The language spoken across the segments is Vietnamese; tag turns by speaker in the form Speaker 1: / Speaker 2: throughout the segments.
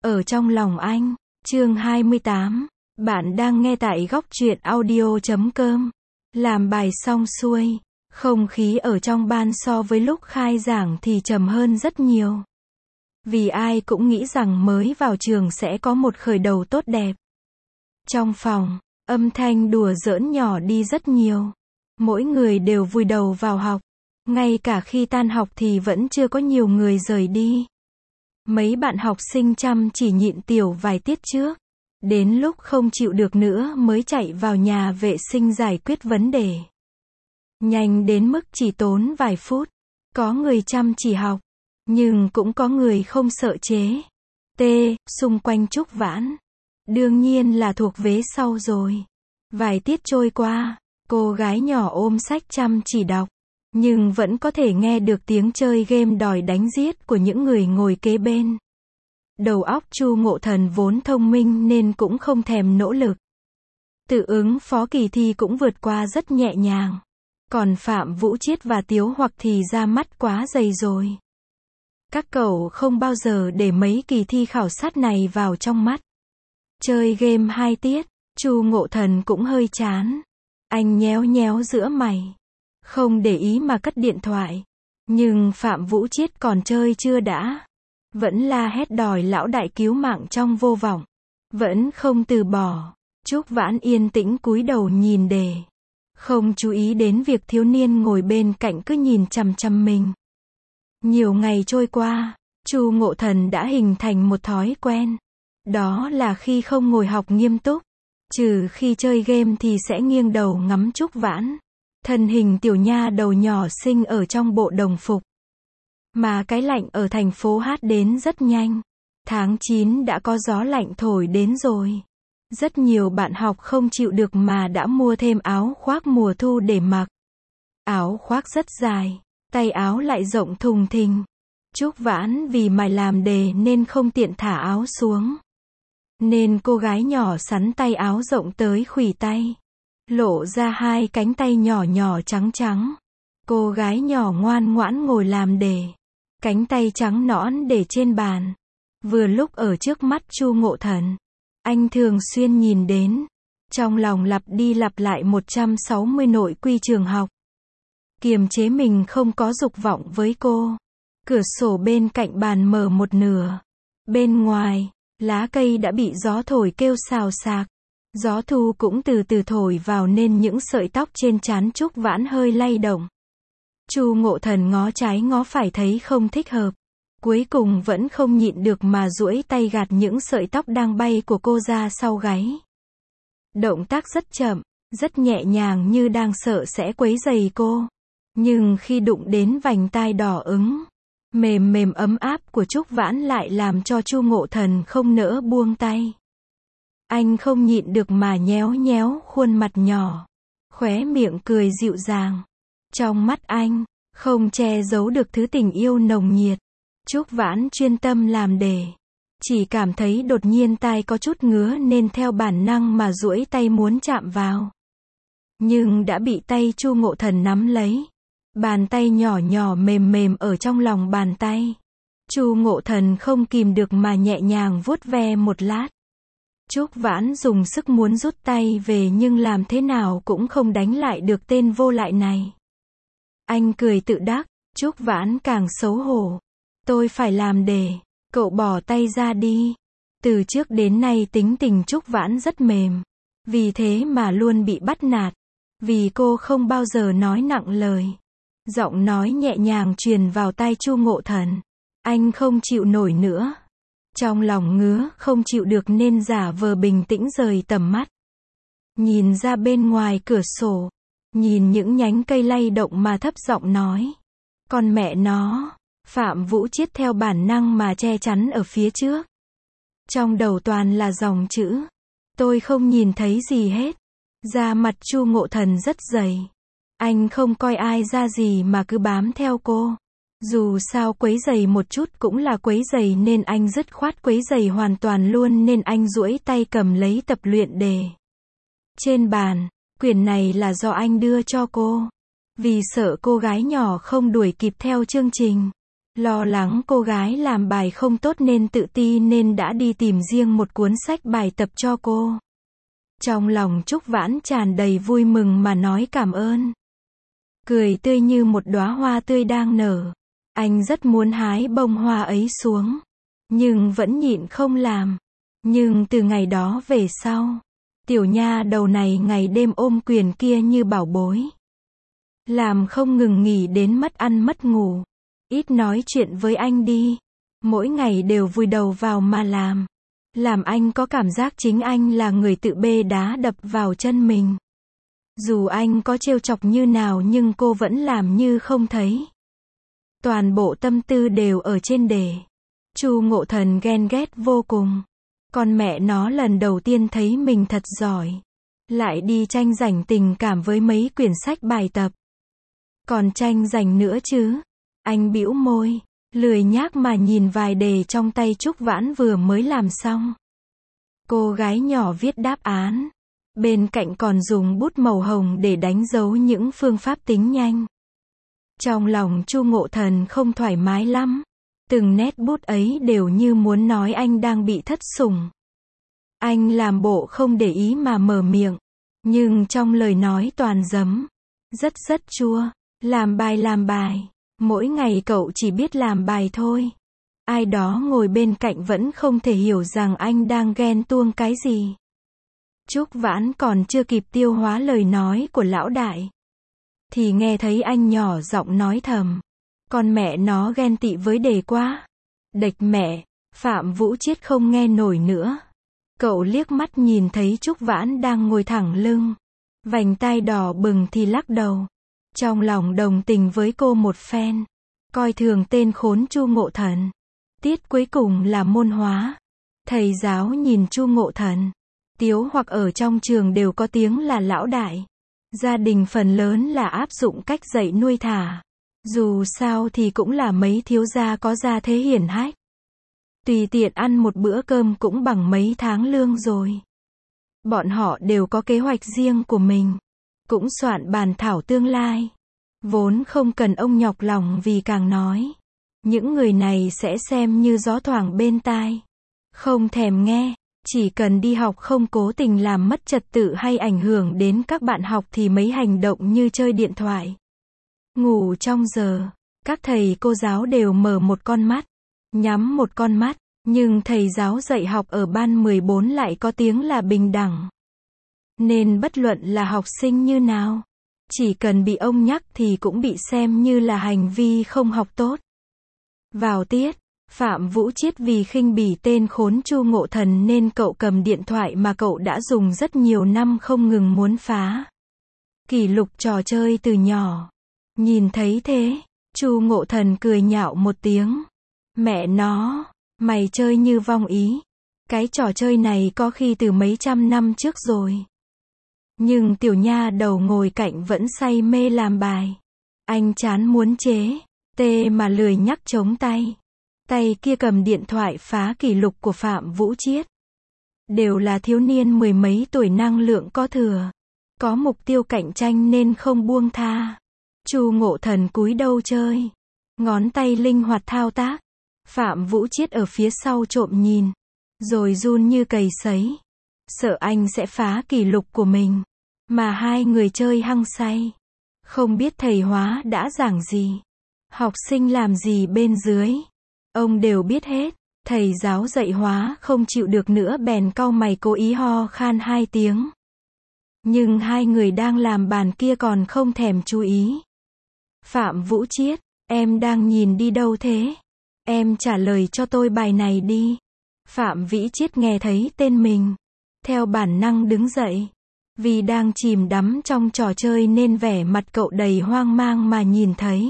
Speaker 1: Ở trong lòng anh. Chương 28. Bạn đang nghe tại góc truyện audio.com. Làm bài xong xuôi, không khí ở trong ban so với lúc khai giảng thì trầm hơn rất nhiều. Vì ai cũng nghĩ rằng mới vào trường sẽ có một khởi đầu tốt đẹp. Trong phòng, âm thanh đùa giỡn nhỏ đi rất nhiều. Mỗi người đều vùi đầu vào học. Ngay cả khi tan học thì vẫn chưa có nhiều người rời đi. Mấy bạn học sinh chăm chỉ nhịn tiểu vài tiết trước. Đến lúc không chịu được nữa mới chạy vào nhà vệ sinh giải quyết vấn đề. Nhanh đến mức chỉ tốn vài phút. Có người chăm chỉ học. Nhưng cũng có người không sợ chế. Xung quanh Trúc Vãn. Đương nhiên là thuộc vế sau rồi. Vài tiết trôi qua, cô gái nhỏ ôm sách chăm chỉ đọc. Nhưng vẫn có thể nghe được tiếng chơi game đòi đánh giết của những người ngồi kế bên. Đầu óc Chu Ngộ Thần vốn thông minh nên cũng không thèm nỗ lực. Tự ứng phó kỳ thi cũng vượt qua rất nhẹ nhàng. Còn Phạm Vũ Chiết và Tiếu Hoặc thì ra mắt quá dày rồi. Các cậu không bao giờ để mấy kỳ thi khảo sát này vào trong mắt. Chơi game 2 tiết, Chu Ngộ Thần cũng hơi chán. Anh nhéo nhéo giữa mày. Không để ý mà cất điện thoại. Nhưng Phạm Vũ Chiết còn chơi chưa đã. Vẫn la hét đòi lão đại cứu mạng trong vô vọng. Vẫn không từ bỏ. Trúc Vãn yên tĩnh cúi đầu nhìn đề. Không chú ý đến việc thiếu niên ngồi bên cạnh cứ nhìn chằm chằm mình. Nhiều ngày trôi qua, Chu Ngộ Thần đã hình thành một thói quen. Đó là khi không ngồi học nghiêm túc, trừ khi chơi game thì sẽ nghiêng đầu ngắm Trúc Vãn. Thân hình tiểu nha đầu nhỏ xinh ở trong bộ đồng phục. Mà cái lạnh ở thành phố Hát đến rất nhanh. Tháng 9 đã có gió lạnh thổi đến rồi. Rất nhiều bạn học không chịu được mà đã mua thêm áo khoác mùa thu để mặc. Áo khoác rất dài, tay áo lại rộng thùng thình. Trúc Vãn vì mải làm đề nên không tiện thả áo xuống. Nên cô gái nhỏ sắn tay áo rộng tới khuỷu tay. Lộ ra hai cánh tay nhỏ nhỏ trắng trắng. Cô gái nhỏ ngoan ngoãn ngồi làm đề. Cánh tay trắng nõn để trên bàn. Vừa lúc ở trước mắt Chu Ngộ Thần. Anh thường xuyên nhìn đến. Trong lòng lặp đi lặp lại 160 nội quy trường học. Kiềm chế mình không có dục vọng với cô. Cửa sổ bên cạnh bàn mở một nửa. Bên ngoài, lá cây đã bị gió thổi kêu xào xạc. Gió thu cũng từ từ thổi vào nên những sợi tóc trên trán Trúc Vãn hơi lay động. Chu Ngộ Thần ngó trái ngó phải thấy không thích hợp. Cuối cùng vẫn không nhịn được mà duỗi tay gạt những sợi tóc đang bay của cô ra sau gáy. Động tác rất chậm, rất nhẹ nhàng như đang sợ sẽ quấy rầy cô. Nhưng khi đụng đến vành tai đỏ ửng, mềm mềm ấm áp của Trúc Vãn lại làm cho Chu Ngộ Thần không nỡ buông tay. Anh không nhịn được mà nhéo nhéo khuôn mặt nhỏ. Khóe miệng cười dịu dàng. Trong mắt anh, không che giấu được thứ tình yêu nồng nhiệt. Trúc Vãn chuyên tâm làm đề. Chỉ cảm thấy đột nhiên tai có chút ngứa nên theo bản năng mà duỗi tay muốn chạm vào. Nhưng đã bị tay Chu Ngộ Thần nắm lấy. Bàn tay nhỏ nhỏ mềm mềm ở trong lòng bàn tay. Chu Ngộ Thần không kìm được mà nhẹ nhàng vuốt ve một lát. Trúc Vãn dùng sức muốn rút tay về nhưng làm thế nào cũng không đánh lại được tên vô lại này. Anh cười tự đắc, Trúc Vãn càng xấu hổ. Tôi phải làm đề, cậu bỏ tay ra đi. Từ trước đến nay tính tình Trúc Vãn rất mềm. Vì thế mà luôn bị bắt nạt. Vì cô không bao giờ nói nặng lời. Giọng nói nhẹ nhàng truyền vào tai Chu Ngộ Thần. Anh không chịu nổi nữa. Trong lòng ngứa không chịu được nên giả vờ bình tĩnh rời tầm mắt. Nhìn ra bên ngoài cửa sổ. Nhìn những nhánh cây lay động mà thấp giọng nói. Con mẹ nó. Phạm Vũ Chiết theo bản năng mà che chắn ở phía trước. Trong đầu toàn là dòng chữ. Tôi không nhìn thấy gì hết. Da mặt Chu Ngộ Thần rất dày. Anh không coi ai ra gì mà cứ bám theo cô. Dù sao quấy giày một chút cũng là quấy giày nên anh dứt khoát quấy giày hoàn toàn luôn nên anh duỗi tay cầm lấy tập luyện đề. Trên bàn, quyển này là do anh đưa cho cô. Vì sợ cô gái nhỏ không đuổi kịp theo chương trình. Lo lắng cô gái làm bài không tốt nên tự ti nên đã đi tìm riêng một cuốn sách bài tập cho cô. Trong lòng Trúc Vãn tràn đầy vui mừng mà nói cảm ơn. Cười tươi như một đóa hoa tươi đang nở. Anh rất muốn hái bông hoa ấy xuống, nhưng vẫn nhịn không làm. Nhưng từ ngày đó về sau, tiểu nha đầu này ngày đêm ôm quyền kia như bảo bối. Làm không ngừng nghỉ đến mất ăn mất ngủ. Ít nói chuyện với anh đi. Mỗi ngày đều vùi đầu vào mà làm. Làm anh có cảm giác chính anh là người tự bê đá đập vào chân mình. Dù anh có trêu chọc như nào nhưng cô vẫn làm như không thấy. Toàn bộ tâm tư đều ở trên đề. Chu Ngộ Thần ghen ghét vô cùng. Con mẹ nó lần đầu tiên thấy mình thật giỏi. Lại đi tranh giành tình cảm với mấy quyển sách bài tập. Còn tranh giành nữa chứ. Anh bĩu môi, lười nhác mà nhìn vài đề trong tay Trúc Vãn vừa mới làm xong. Cô gái nhỏ viết đáp án. Bên cạnh còn dùng bút màu hồng để đánh dấu những phương pháp tính nhanh. Trong lòng Chu Ngộ Thần không thoải mái lắm. Từng nét bút ấy đều như muốn nói anh đang bị thất sủng. Anh làm bộ không để ý mà mở miệng. Nhưng trong lời nói toàn giấm. Rất chua. Làm bài. Mỗi ngày cậu chỉ biết làm bài thôi. Ai đó ngồi bên cạnh vẫn không thể hiểu rằng anh đang ghen tuông cái gì. Trúc Vãn còn chưa kịp tiêu hóa lời nói của lão đại. Thì nghe thấy anh nhỏ giọng nói thầm. Con mẹ nó ghen tị với đề quá. Đệch mẹ, Phạm Vũ Chiết không nghe nổi nữa. Cậu liếc mắt nhìn thấy Trúc Vãn đang ngồi thẳng lưng. Vành tai đỏ bừng thì lắc đầu. Trong lòng đồng tình với cô một phen. Coi thường tên khốn Chu Ngộ Thần. Tiết cuối cùng là môn hóa. Thầy giáo nhìn Chu Ngộ Thần. Tiếu hoặc ở trong trường đều có tiếng là lão đại. Gia đình phần lớn là áp dụng cách dạy nuôi thả. Dù sao thì cũng là mấy thiếu gia có gia thế hiển hách. Tùy tiện ăn một bữa cơm cũng bằng mấy tháng lương rồi. Bọn họ đều có kế hoạch riêng của mình. Cũng soạn bàn thảo tương lai. Vốn không cần ông nhọc lòng vì càng nói. Những người này sẽ xem như gió thoảng bên tai. Không thèm nghe. Chỉ cần đi học không cố tình làm mất trật tự hay ảnh hưởng đến các bạn học thì mấy hành động như chơi điện thoại. Ngủ trong giờ. Các thầy cô giáo đều mở một con mắt. Nhắm một con mắt. Nhưng thầy giáo dạy học ở ban 14 lại có tiếng là bình đẳng. Nên bất luận là học sinh như nào. Chỉ cần bị ông nhắc thì cũng bị xem như là hành vi không học tốt. Vào tiết. Phạm Vũ Chiết vì khinh bỉ tên khốn Chu Ngộ Thần nên cậu cầm điện thoại mà cậu đã dùng rất nhiều năm không ngừng muốn phá. Kỷ lục trò chơi từ nhỏ. Nhìn thấy thế, Chu Ngộ Thần cười nhạo một tiếng. Mẹ nó, mày chơi như vong ý. Cái trò chơi này có khi từ mấy trăm năm trước rồi. Nhưng tiểu nha đầu ngồi cạnh vẫn say mê làm bài. Anh chán muốn chế, tê mà lười nhắc chống tay. Tay kia cầm điện thoại phá kỷ lục của Phạm Vũ Chiết. Đều là thiếu niên mười mấy tuổi năng lượng có thừa. Có mục tiêu cạnh tranh nên không buông tha. Chu Ngộ Thần cúi đầu chơi. Ngón tay linh hoạt thao tác. Phạm Vũ Chiết ở phía sau trộm nhìn. Rồi run như cầy sấy. Sợ anh sẽ phá kỷ lục của mình. Mà hai người chơi hăng say. Không biết thầy hóa đã giảng gì. Học sinh làm gì bên dưới. Ông đều biết hết. Thầy giáo dạy hóa không chịu được nữa bèn cau mày cố ý ho khan 2 tiếng. Nhưng hai người đang làm bàn kia còn không thèm chú ý. Phạm Vũ Chiết, em đang nhìn đi đâu thế? Em trả lời cho tôi bài này đi. Phạm Vĩ Chiết nghe thấy tên mình. Theo bản năng đứng dậy. Vì đang chìm đắm trong trò chơi nên vẻ mặt cậu đầy hoang mang mà nhìn thấy.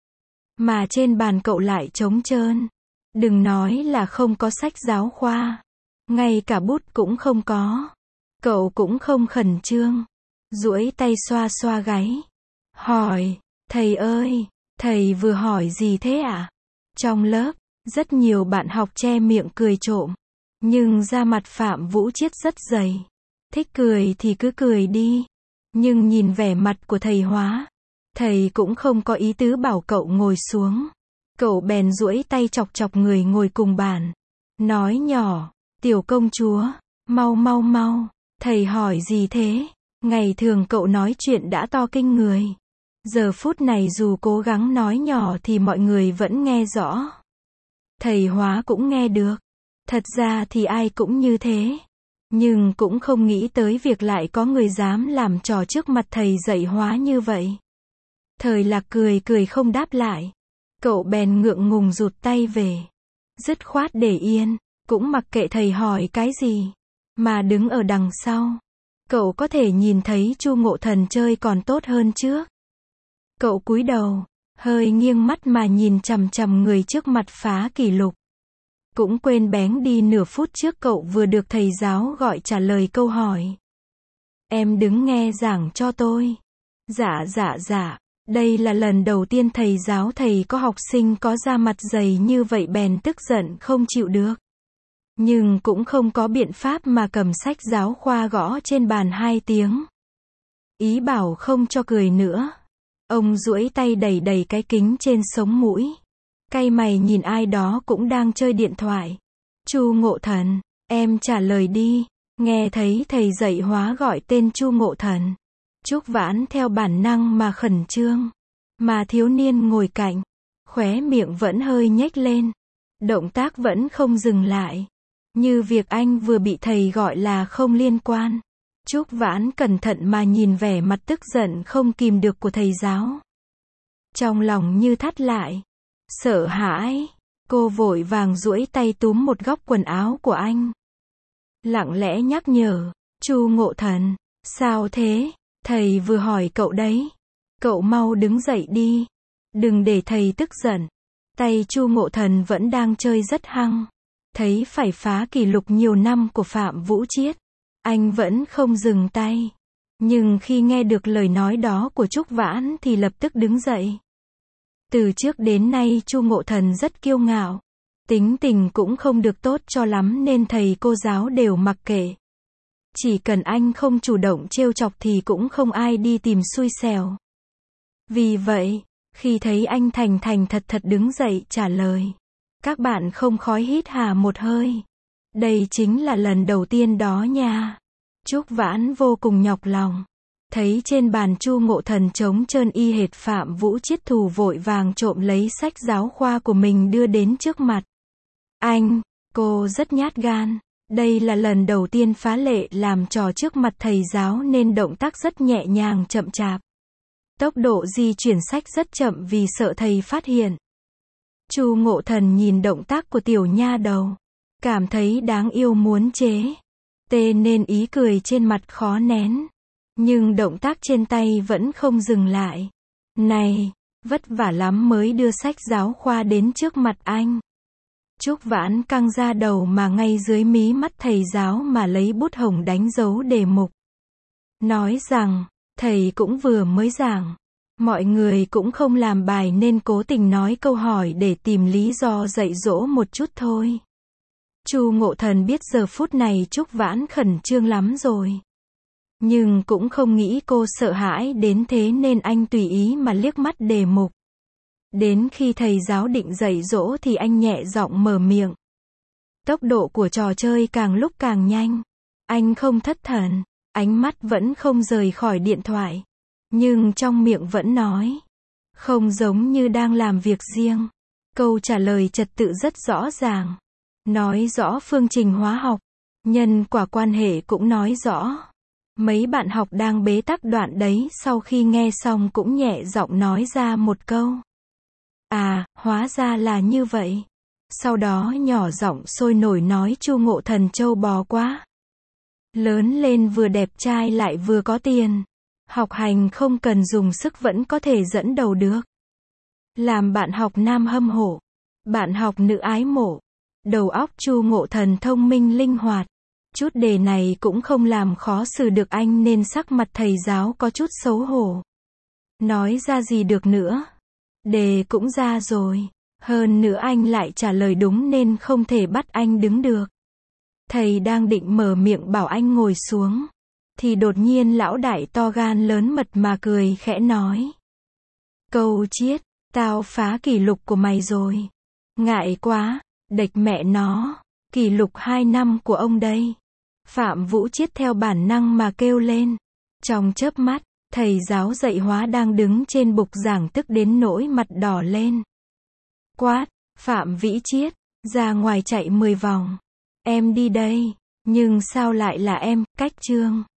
Speaker 1: Mà trên bàn cậu lại trống trơn. Đừng nói là không có sách giáo khoa. Ngay cả bút cũng không có. Cậu cũng không khẩn trương. Duỗi tay xoa xoa gáy. Hỏi, thầy ơi, thầy vừa hỏi gì thế ạ? Trong lớp, rất nhiều bạn học che miệng cười trộm. Nhưng da mặt Phạm Vũ Chiết rất dày. Thích cười thì cứ cười đi. Nhưng nhìn vẻ mặt của thầy hóa. Thầy cũng không có ý tứ bảo cậu ngồi xuống. Cậu bèn duỗi tay chọc chọc người ngồi cùng bàn. Nói nhỏ, tiểu công chúa, mau mau mau, thầy hỏi gì thế? Ngày thường cậu nói chuyện đã to kinh người. Giờ phút này dù cố gắng nói nhỏ thì mọi người vẫn nghe rõ. Thầy hóa cũng nghe được. Thật ra thì ai cũng như thế. Nhưng cũng không nghĩ tới việc lại có người dám làm trò trước mặt thầy dạy hóa như vậy. Thời Lạc cười cười không đáp lại. Cậu bèn ngượng ngùng rụt tay về. Dứt khoát để yên, cũng mặc kệ thầy hỏi cái gì. Mà đứng ở đằng sau. Cậu có thể nhìn thấy Chu Ngộ Thần chơi còn tốt hơn trước. Cậu cúi đầu, hơi nghiêng mắt mà nhìn chằm chằm người trước mặt phá kỷ lục. Cũng quên bén đi nửa phút trước cậu vừa được thầy giáo gọi trả lời câu hỏi. Em đứng nghe giảng cho tôi. Dạ, đây là lần đầu tiên thầy giáo thầy có học sinh có da mặt dày như vậy bèn tức giận không chịu được. Nhưng cũng không có biện pháp mà cầm sách giáo khoa gõ trên bàn 2 tiếng. Ý bảo không cho cười nữa. Ông duỗi tay đẩy đẩy cái kính trên sống mũi. Cay mày nhìn ai đó cũng đang chơi điện thoại. Chu Ngộ Thần, em trả lời đi. Nghe thấy thầy dạy hóa gọi tên Chu Ngộ Thần. Trúc Vãn theo bản năng mà khẩn trương. Mà thiếu niên ngồi cạnh, khóe miệng vẫn hơi nhếch lên. Động tác vẫn không dừng lại. Như việc anh vừa bị thầy gọi là không liên quan. Trúc Vãn cẩn thận mà nhìn vẻ mặt tức giận không kìm được của thầy giáo. Trong lòng như thắt lại. Sợ hãi. Cô vội vàng duỗi tay túm một góc quần áo của anh. Lặng lẽ nhắc nhở. Chu Ngộ Thần, sao thế? Thầy vừa hỏi cậu đấy. Cậu mau đứng dậy đi. Đừng để thầy tức giận. Tay Chu Ngộ Thần vẫn đang chơi rất hăng. Thấy phải phá kỷ lục nhiều năm của Phạm Vũ Chiết. Anh vẫn không dừng tay. Nhưng khi nghe được lời nói đó của Trúc Vãn thì lập tức đứng dậy. Từ trước đến nay Chu Ngộ Thần rất kiêu ngạo. Tính tình cũng không được tốt cho lắm nên thầy cô giáo đều mặc kệ. Chỉ cần anh không chủ động trêu chọc thì cũng không ai đi tìm xui xẻo. Vì vậy, khi thấy anh thành thành thật thật đứng dậy trả lời, các bạn không khói hít hà một hơi. Đây chính là lần đầu tiên đó nha. Trúc Vãn vô cùng nhọc lòng. Thấy trên bàn Chu Ngộ Thần trống trơn y hệt Phạm Vũ Chiết thù vội vàng trộm lấy sách giáo khoa của mình đưa đến trước mặt. Anh, cô rất nhát gan. Đây là lần đầu tiên phá lệ làm trò trước mặt thầy giáo nên động tác rất nhẹ nhàng chậm chạp. Tốc độ di chuyển sách rất chậm vì sợ thầy phát hiện. Chu Ngộ Thần nhìn động tác của tiểu nha đầu. Cảm thấy đáng yêu muốn chế. Tê nên ý cười trên mặt khó nén. Nhưng động tác trên tay vẫn không dừng lại. Này, vất vả lắm mới đưa sách giáo khoa đến trước mặt anh. Trúc Vãn căng ra đầu mà ngay dưới mí mắt thầy giáo mà lấy bút hồng đánh dấu đề mục. Nói rằng, thầy cũng vừa mới giảng. Mọi người cũng không làm bài nên cố tình nói câu hỏi để tìm lý do dạy dỗ một chút thôi. Chu Ngộ Thần biết giờ phút này Trúc Vãn khẩn trương lắm rồi. Nhưng cũng không nghĩ cô sợ hãi đến thế nên anh tùy ý mà liếc mắt đề mục. Đến khi thầy giáo định dạy dỗ thì anh nhẹ giọng mở miệng. Tốc độ của trò chơi càng lúc càng nhanh. Anh không thất thần, ánh mắt vẫn không rời khỏi điện thoại. Nhưng trong miệng vẫn nói. Không giống như đang làm việc riêng. Câu trả lời trật tự rất rõ ràng. Nói rõ phương trình hóa học. Nhân quả quan hệ cũng nói rõ. Mấy bạn học đang bế tắc đoạn đấy sau khi nghe xong cũng nhẹ giọng nói ra một câu. À, hóa ra là như vậy. Sau đó nhỏ giọng sôi nổi nói Chu Ngộ Thần trâu bò quá. Lớn lên vừa đẹp trai lại vừa có tiền. Học hành không cần dùng sức vẫn có thể dẫn đầu được. Làm bạn học nam hâm mộ. Bạn học nữ ái mộ. Đầu óc Chu Ngộ Thần thông minh linh hoạt. Chút đề này cũng không làm khó xử được anh nên sắc mặt thầy giáo có chút xấu hổ. Nói ra gì được nữa. Đề cũng ra rồi. Hơn nữa anh lại trả lời đúng nên không thể bắt anh đứng được. Thầy đang định mở miệng bảo anh ngồi xuống. Thì đột nhiên lão đại to gan lớn mật mà cười khẽ nói. Câu Chiết, Tao phá kỷ lục của mày rồi. Ngại quá, đệch mẹ nó. Kỷ lục 2 năm của ông đây. Phạm Vũ Chiết theo bản năng mà kêu lên. Trong chớp mắt, thầy giáo dạy hóa đang đứng trên bục giảng tức đến nỗi mặt đỏ lên. Quát, Phạm Vĩ Chiết, ra ngoài chạy 10 vòng. Em đi đây. Nhưng sao lại là em, cách chương.